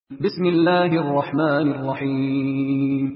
بسم الله الرحمن الرحيم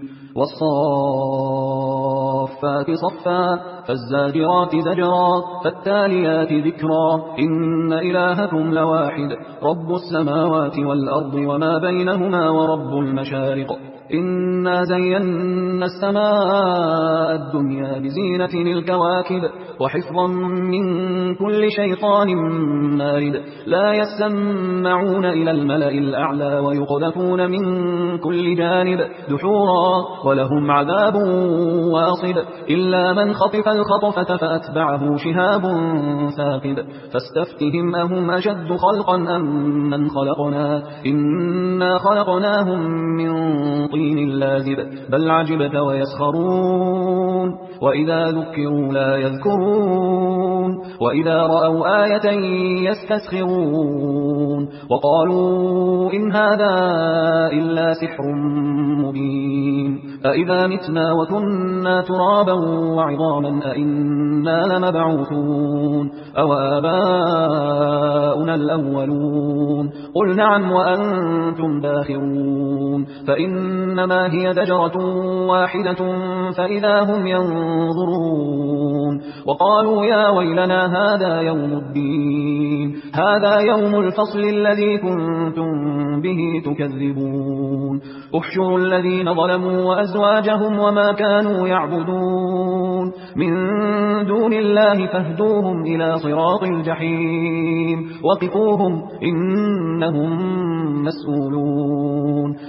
والصافات صفا فالزاجرات زجرا فالتاليات ذكرا إن إلهكم لواحد رب السماوات والأرض وما بينهما ورب المشارق إنا زينا السماء الدنيا بزينة الكواكب وحفظا من كل شيطان مارد لا يسمعون إلى الملأ الأعلى ويقذفون من كل جانب دحورا ولهم عذاب واصب إلا من خطف الخطفة فأتبعه شهاب ثاقب فاستفتهم أهم أشد خلقا أم من خلقنا إنا خلقناهم من طين لازب بل عجبت ويسخرون وإذا ذكروا لا يذكرون وإذا رأوا آية يستسخرون وقالوا إن هذا إلا سحر مبين أإذا متنا وكنا ترابا وعظاما أإنا لمبعوثون أو آباؤنا الأولون قل نعم وأنتم داخرون فإنما هي زجرة واحدة فإذا هم ينظرون وقالوا يا ويلنا هذا يوم الدين هذا يوم الفصل الذي كنتم به تكذبون احشروا الذين ظلموا وأزواجهم وما كانوا يعبدون من دون الله فاهدوهم إلى صراط الجحيم وقفوهم إنهم مسؤولون